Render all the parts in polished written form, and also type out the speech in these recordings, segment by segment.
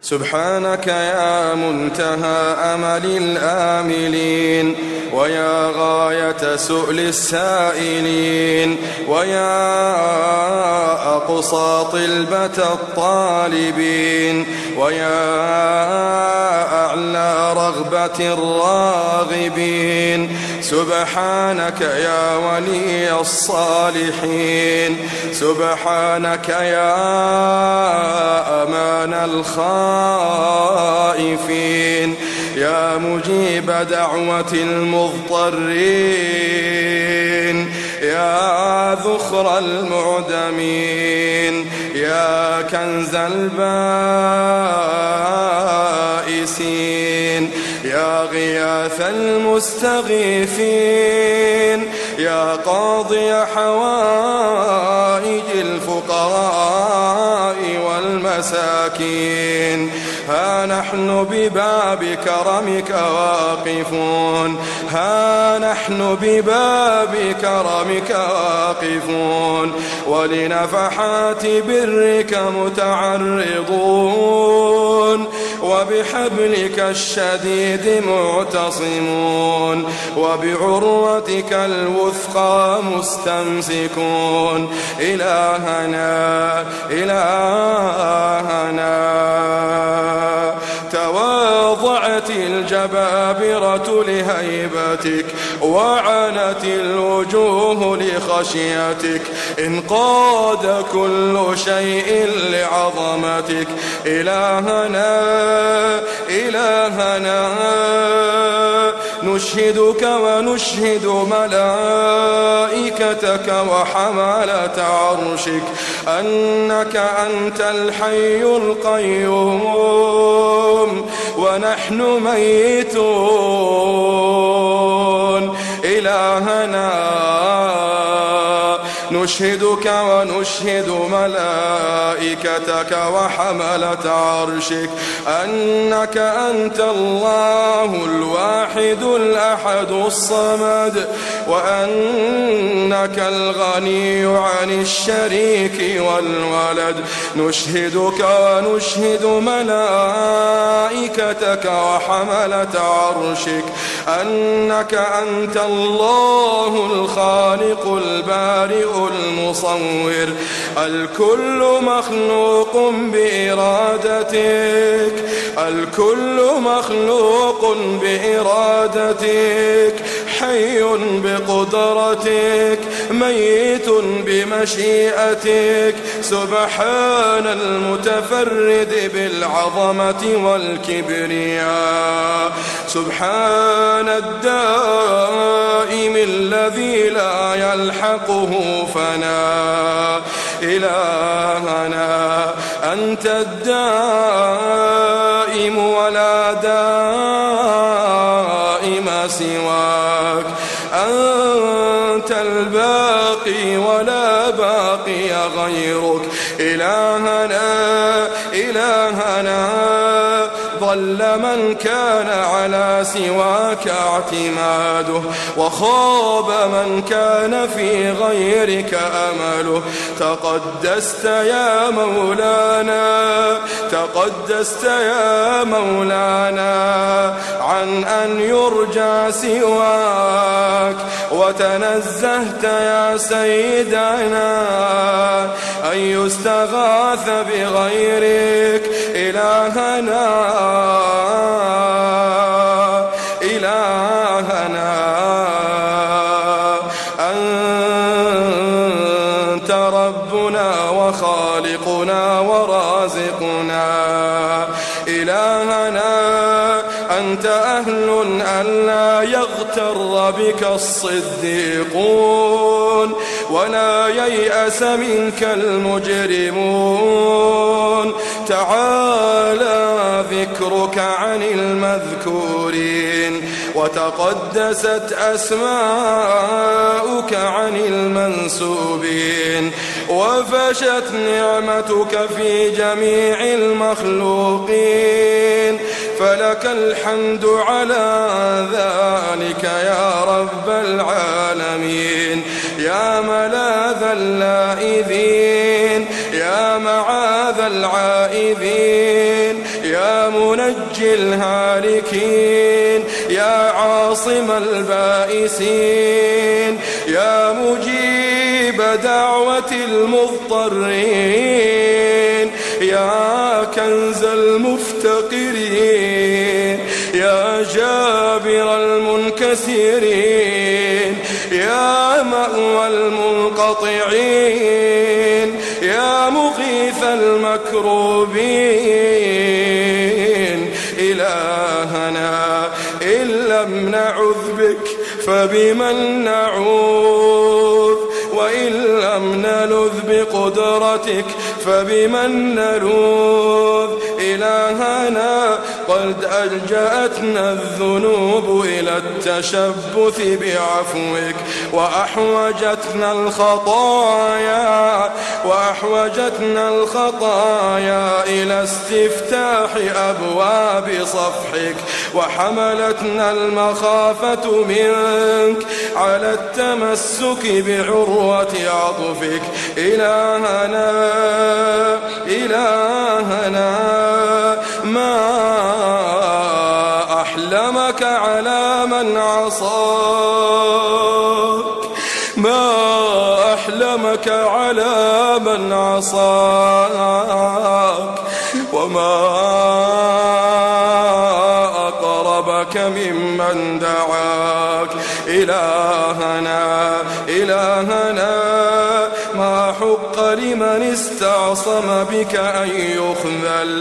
سبحانك يا منتهى أمل الآملين، ويا غاية سؤل السائلين، ويا أقصى طلبة الطالبين، ويا أعلى رغبة الراغبين. سبحانك يا ولي الصالحين، سبحانك يا أمان الخائفين، يا مجيب دعوة المضطرين، يا ذخر المعدمين، يا كنز البائسين، يا غياث المستغيثين، يا قاضي حوائج الفقراء والمساكين. ها نحن بباب كرمك واقفون، ها نحن بباب كرمك واقفون، ولنفحات برك متعرضون، وبحبلك الشديد معتصمون، وبعروتك الوثقى مستمسكون. إلهنا إلهنا، تواضعت الجبابرة لهيبتك، وعنت الوجوه لخشيتك، انقاد كل شيء لعظمتك. إلهنا إلهنا، نشهدك ونشهد ملائكتك وحملة عرشك أنك أنت الحي القيوم، ونحن ميتون. إلهنا نشهدك ونشهد ملائكتك وحملة عرشك أنك أنت الله الواحد الأحد الصمد، وأنك الغني عن الشريك والولد. نشهدك ونشهد ملائكتك وحملة عرشك أنك أنت الله الخالق البارئ المصور، الكل مخلوق بإرادتك، الكل مخلوق بإرادتك، حي بقدرتك، ميت بمشيئتك. سبحان المتفرد بالعظمة والكبرياء، سبحان الدائم الذي لا يلحقه فناء. إلهنا أنت الدائم ولا دائم سواك، أنت الباقي ولا باقي غيرك. إلهنا إلهنا، ضل من كان على سواك اعتماده، وخاب من كان في غيرك أمله. تقدست يا مولانا، تقدست يا مولانا عن أن يرجى سواك، وتنزهت يا سيدنا أن يستغاث بغيرك. إلهنا إلهنا، أنت ربنا وخالقنا ورازقنا. إلهنا أنت أهل أن لا يغتر بك الصديقون، ولا ييأس منك المجرمون. تعالى ذكرك عن المذكورين، وتقدست أسماؤك عن المنسوبين، وفشت نعمتك في جميع المخلوقين. فلك الحمد على ذلك يا رب العالمين، يا ملاذ اللاذين، يا معاذ العائذين، يا يا منجي الهالكين يا عاصم البائسين يا مجيب دعوة المضطرين يا كنز المفتقرين يا جابر المنكسرين يا مأوى المنقطعين يا مغيث المكروبين إلهنا إن لم نعوذ بك فبمن نعوذ وإن لم نلذ بقدرتك فبمن نلوذ إلهنا قد ألجأتنا الذنوب إلى التشبث بعفوك وأحوجتنا الخطايا إلى استفتاح أبواب صفحك وحملتنا المخافة منك على التمسك بعروة عطفك إلهنا ما أحلمك على من عصاك وما أقربك ممن دعاك إلهنا ما حق لمن استعصم بك أن يخذل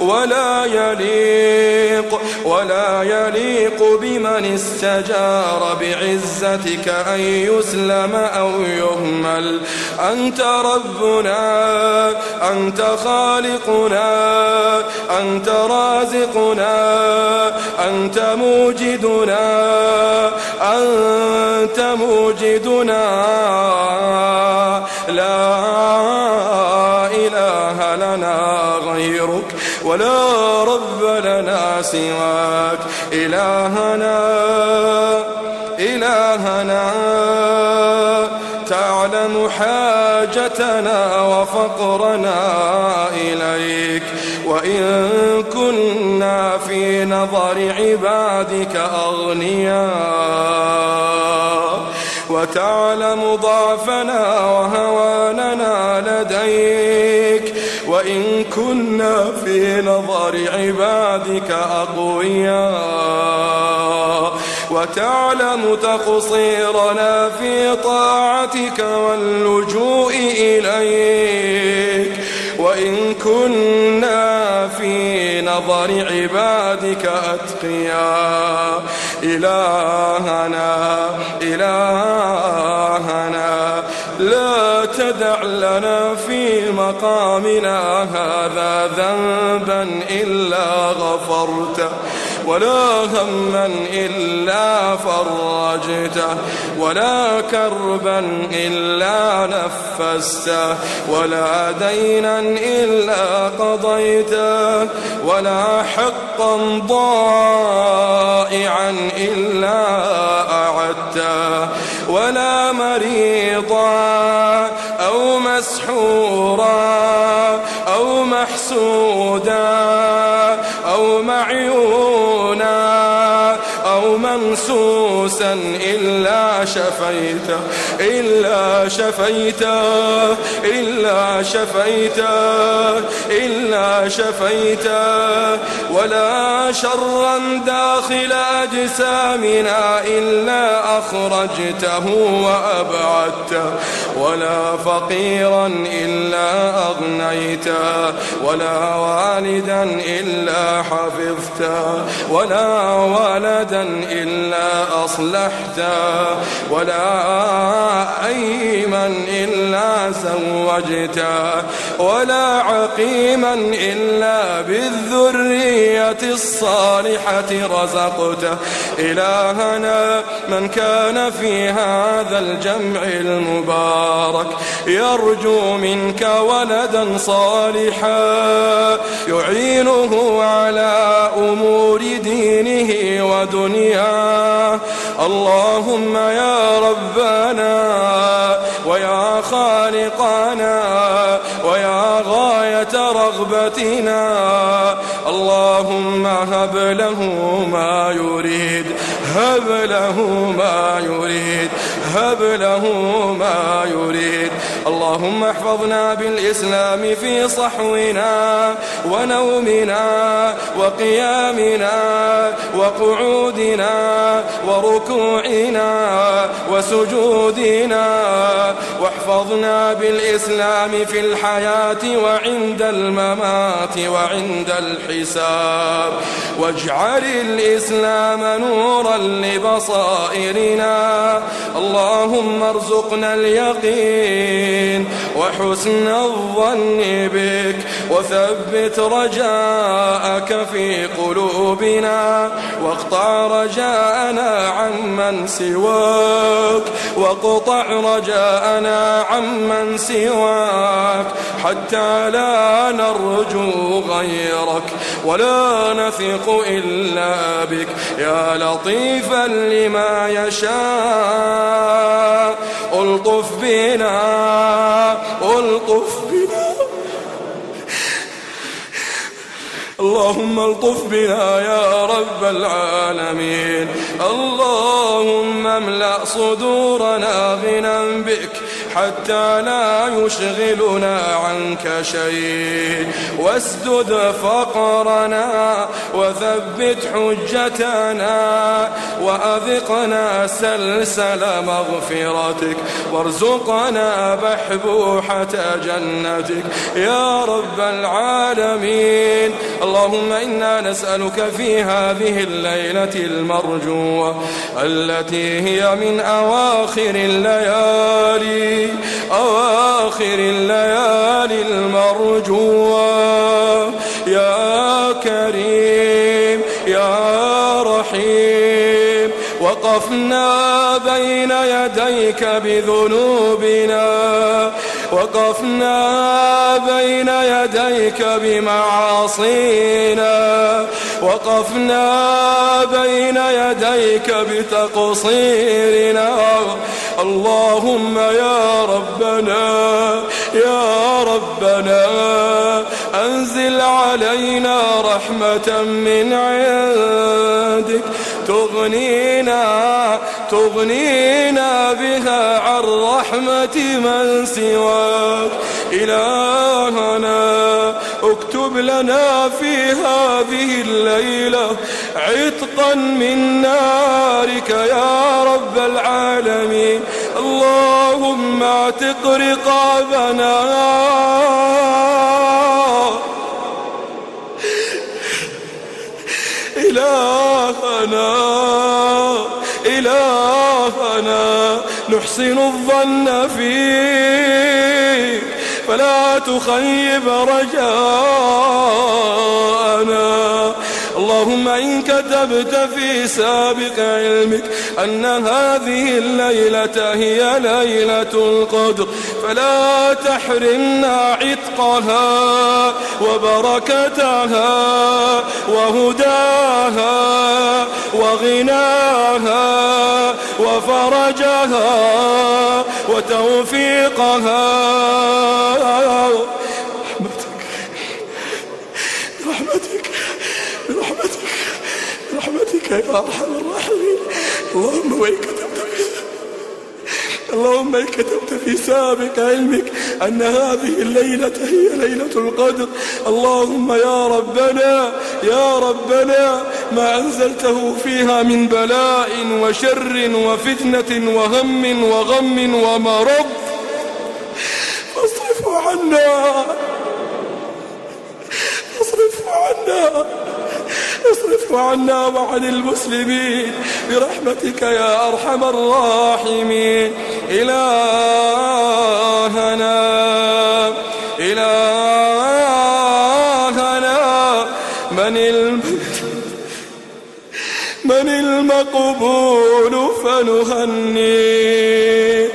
ولا يليق بمن استجار بعزتك أن يسلم أو يهمل أنت ربنا أنت خالقنا أنت رازقنا أنت موجدنا لا إله لنا غيرك ولا رب لنا سواك إلهنا تعلم حاجتنا وفقرنا إليك وإن كنا في نظر عبادك أغنياء وتعلم ضعفنا وهواننا لديك وإن كنا في نظر عبادك أقوياء وتعلم تقصيرنا في طاعتك واللجوء إليك وإن كنا في نظر عبادك أتقياء إلهنا لا تدع لنا في مقامنا هذا ذنبا إلا غفرته ولا هما إلا فرجته ولا كربا إلا نفسته ولا دينا إلا قضيته ولا حقا ضائعا إلا أعدته ولا مريضا أو مسحورا أو محسودا أو معيونا أو ممسوسا إلا شفيته ولا شرا داخل أجسامنا إلا أخرجته وأبعدته ولا فقيرا إلا أغنيته ولا والدا إلا حفظته ولا ولدا إلا أصلحته ولا أيما إلا زوجته ولا عقيما إلا بالذرية الصالحة رزقته إلهنا من كان في هذا الجمع المبارك يرجو منك ولدا صالحا يعينه على أمور دينه ودنياه اللهم يا ربنا ويا خالقنا ويا غاية رغبتنا اللهم هب له ما يريد، هب له ما يريد، هب له ما يريد. اللهم احفظنا بالإسلام في صحونا ونومنا وقيامنا وقعودنا وركوعنا وسجودنا، واحفظنا بالإسلام في الحياة وعند الممات وعند الحساب، واجعل الإسلام نورا لبصائرنا. اللهم ارزقنا اليقين وحسن الظن بك، وثبت رجاءك في قلوبنا، واقطع رجاءنا عمن سواك، واقطع رجاءنا عمن سواك، حتى لا نرجو غيرك ولا نثق إلا بك، يا لطيفا لما يشاء. ألطف بنا، ألطف بنا، اللهم الطف بنا يا رب العالمين. اللهم املأ صدورنا غنى بك، حتى لا يشغلنا عنك شيء، واسدد فقرنا، وثبت حجتنا، وأذقنا سلسل مغفرتك، وارزقنا بحبوحة جنتك يا رب العالمين. اللهم إنا نسألك في هذه الليلة المرجوة التي هي من أواخر الليالي، أواخر الليالي المرجوة، يا كريم يا رحيم. وقفنا بين يديك بذنوبنا، وقفنا بين يديك بمعاصينا، وقفنا بين يديك بتقصيرنا. اللهم يا ربنا، يا ربنا أنزل علينا رحمة من عندك، تغنينا بها عن رحمة من سواك. إلهنا اكتب لنا في هذه الليلة عتقا من نارك يا رب العالمين. اللهم اعتق رقابنا، إلهنا نحسن الظن فيك، فلا تخيب رجاءنا. اللهم إن كتبت في سابق علمك أن هذه الليلة هي ليلة القدر، فلا تحرمنا عتقها وبركتها وهداها وغناها وفرجها وتوفيقها. برحمتك يا أرحم الراحمين. اللهم إن كتبت في سابق علمك أن هذه الليلة هي ليلة القدر، اللهم يا ربنا ما أنزلته فيها من بلاء وشر وفتنة وهم وغم ومرض فاصرفه عنا، اصرفه عنا وعن المسلمين برحمتك يا أرحم الراحمين. إلهنا من المقبول فنهنيه،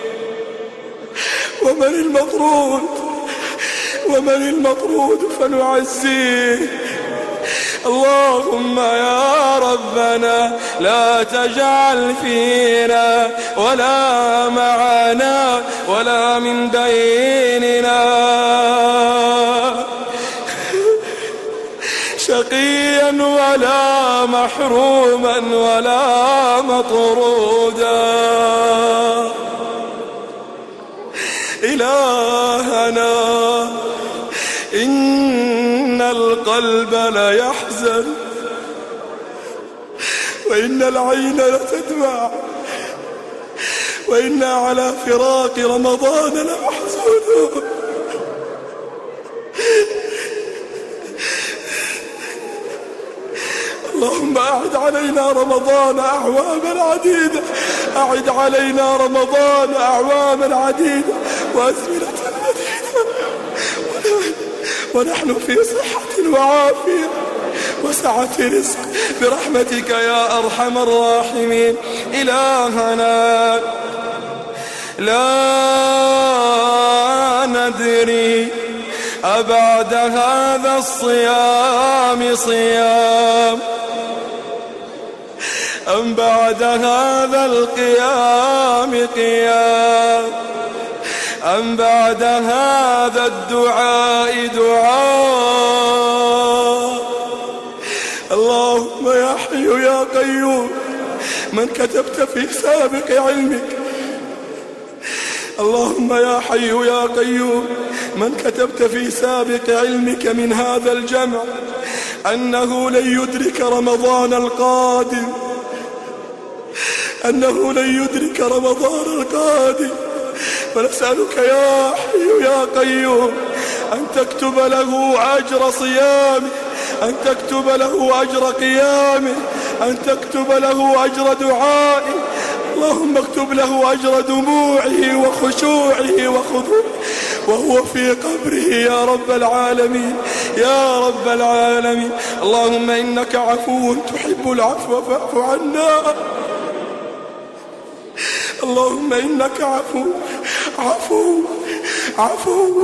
ومن المطرود فنعزيه. اللهم يا ربنا لا تجعل فينا ولا معنا ولا من بيننا شقيا ولا محروما ولا مطرودا. إلهنا إن القلب ليحزن وإن العين لتدمع وإنا على فراق رمضان لمحزونون. اللهم أعد علينا رمضان أعواما عديدة، أعد علينا رمضان أعواما عديدة وأزمنة عديدة ونحن في صحة وعافية وسعة رزق برحمتك يا أرحم الراحمين. إلهنا لا ندري أبعد هذا الصيام صيام أم بعد هذا القيام قيام أم بعد هذا الدعاء دعاء. اللهم يا حي يا قيوم من كتبت في سابق علمك، اللهم يا حي يا قيوم من كتبت في سابق علمك من هذا الجمع أنه لن يدرك رمضان القادم، أنه لن يدرك رمضان القادم، فنسألك يا حي يا قيوم أن تكتب له أجر صيامه، أن تكتب له أجر قيامه، أن تكتب له أجر دعائه. اللهم اكتب له أجر دموعه وخشوعه وخضوعه وهو في قبره يا رب العالمين يا رب العالمين. اللهم إنك عفو تحب العفو فاعف عنا. اللهم إنك عفو عفو عفو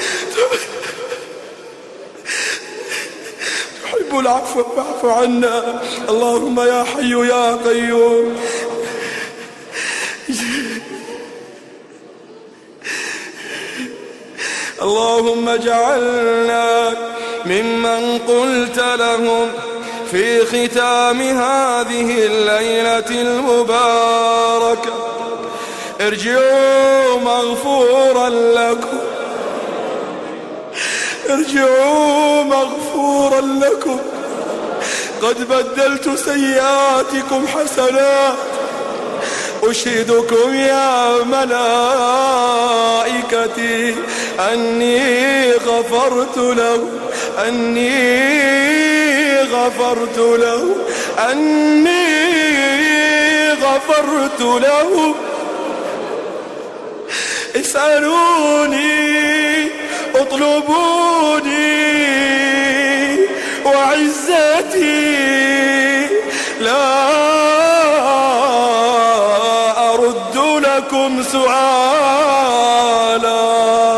تحب العفو فاعف عنا. اللهم يا حي يا قيوم اللهم اجعلنا ممن قلت لهم في ختام هذه الليلة المباركة ارجعوا مغفورا لكم، ارجعوا مغفورا لكم، قد بدلت سيئاتكم حسنات. أشهدكم يا ملائكتي أني غفرت له، أني غفرت له، أني غفرت له. اسألوني اطلبوني وعزتي لا أرد لكم سؤالا.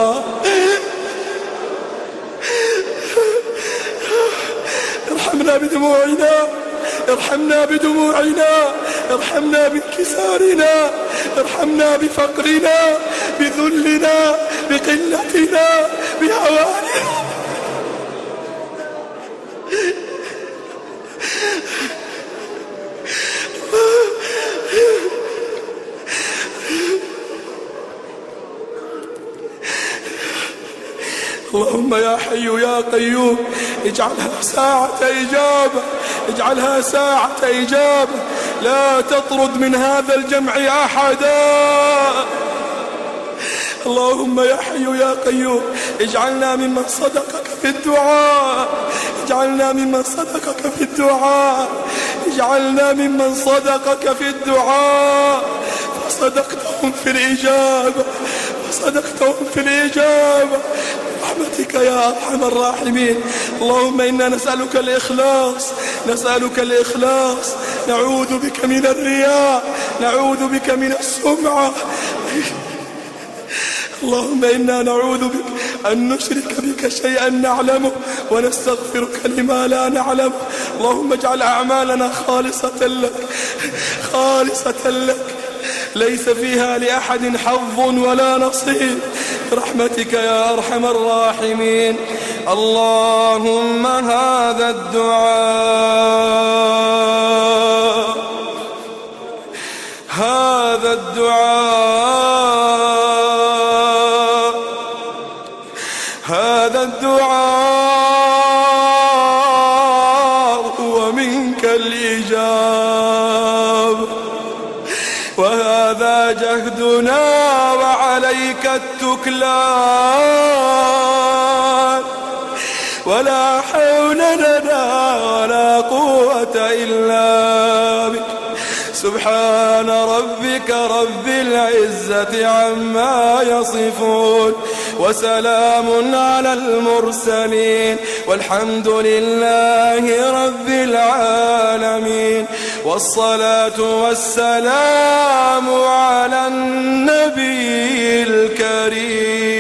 ارحمنا بدموعنا، ارحمنا بدموعنا، ارحمنا بانكسارنا، ارحمنا بفقرنا، بذلنا، بقلتنا، بهواننا. اللهم يا حي يا قيوم اجعلها ساعة إجابة، اجعلها ساعة إجابة، لا تطرد من هذا الجمع أحدا. اللهم يا حي يا قيوم اجعلنا ممن صدقك في الدعاء، اجعلنا ممن صدقك في الدعاء، اجعلنا ممن صدقك في الدعاء فصدقتهم في الإجابة، فصدقتهم في الإجابة برحمتك يا أرحم الراحمين. اللهم إنا نسألك الإخلاص، نسألك الإخلاص، نعوذ بك من الرياء، نعوذ بك من السمعة. اللهم إنا نعوذ بك أن نشرك بك شيئا نعلمه ونستغفرك لما لا نعلمه. اللهم اجعل أعمالنا خالصة لك، خالصة لك، ليس فيها لأحد حظ ولا نصيب برحمتك يا أرحم الراحمين. اللهم هذا الدعاء ومنك الإجابة، وهذا جهدنا وعليك التكلان، ولا حول لنا ولا قوة إلا بك. سبحان ربك رب العزة عما يصفون، وسلام على المرسلين، والحمد لله رب العالمين، والصلاة والسلام على النبي الكريم.